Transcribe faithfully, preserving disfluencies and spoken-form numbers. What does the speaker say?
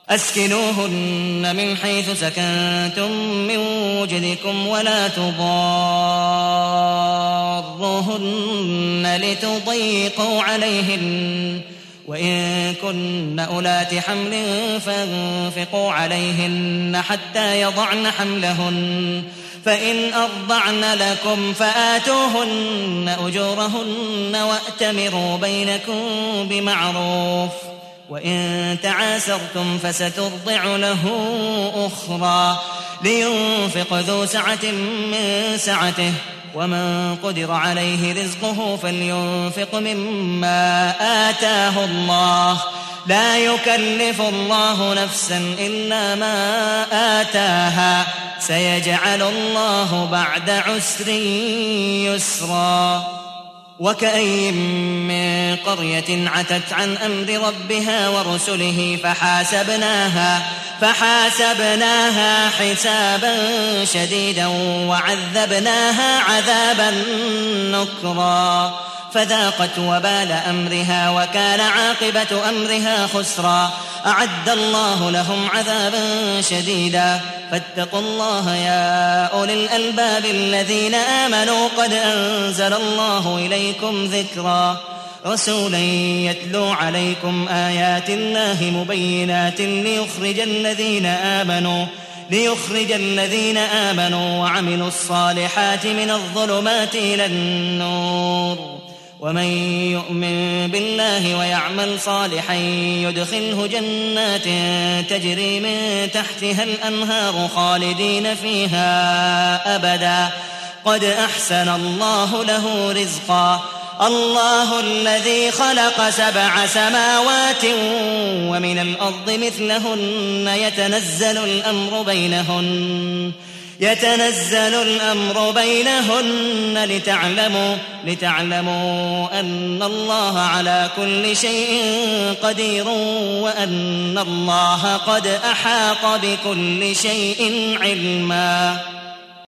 أسكنوهن من حيث سكنتم من وجدكم ولا تضاروهن لتضيقوا عليهن، وإن كن أولات حمل فانفقوا عليهن حتى يضعن حملهن، فإن أرضعن لكم فآتوهن أجورهن وأتمروا بينكم بمعروف، وإن تعاسرتم فسترضع له أخرى لينفق ذو سعة من سعته، ومن قدر عليه رزقه فلينفق مما آتاه الله، لا يكلف الله نفسا إلا ما آتاها، سيجعل الله بعد عسر يسرا. وكأي من قرية عتت عن أمر ربها ورسله فحاسبناها فحاسبناها حسابا شديدا وعذبناها عذابا نكرا، فذاقت وبال أمرها وكان عاقبة أمرها خسرا. أعد الله لهم عذابا شديدا، فاتقوا الله يا أولي الألباب الذين آمنوا، قد أنزل الله إليكم ذكرا، رسولا يتلو عليكم آيات الله مبينات ليخرج الذين آمنوا ليخرج الذين آمنوا وعملوا الصالحات من الظلمات إلى النور، ومن يؤمن بالله ويعمل صالحا يدخله جنات تجري من تحتها الأنهار خالدين فيها أبدا، قد أحسن الله له رزقا. الله الذي خلق سبع سماوات ومن الأرض مثلهن يتنزل الأمر بينهن يتنزل الأمر بينهن لتعلموا لتعلموا أن الله على كل شيء قدير، وأن الله قد أحاط بكل شيء علما.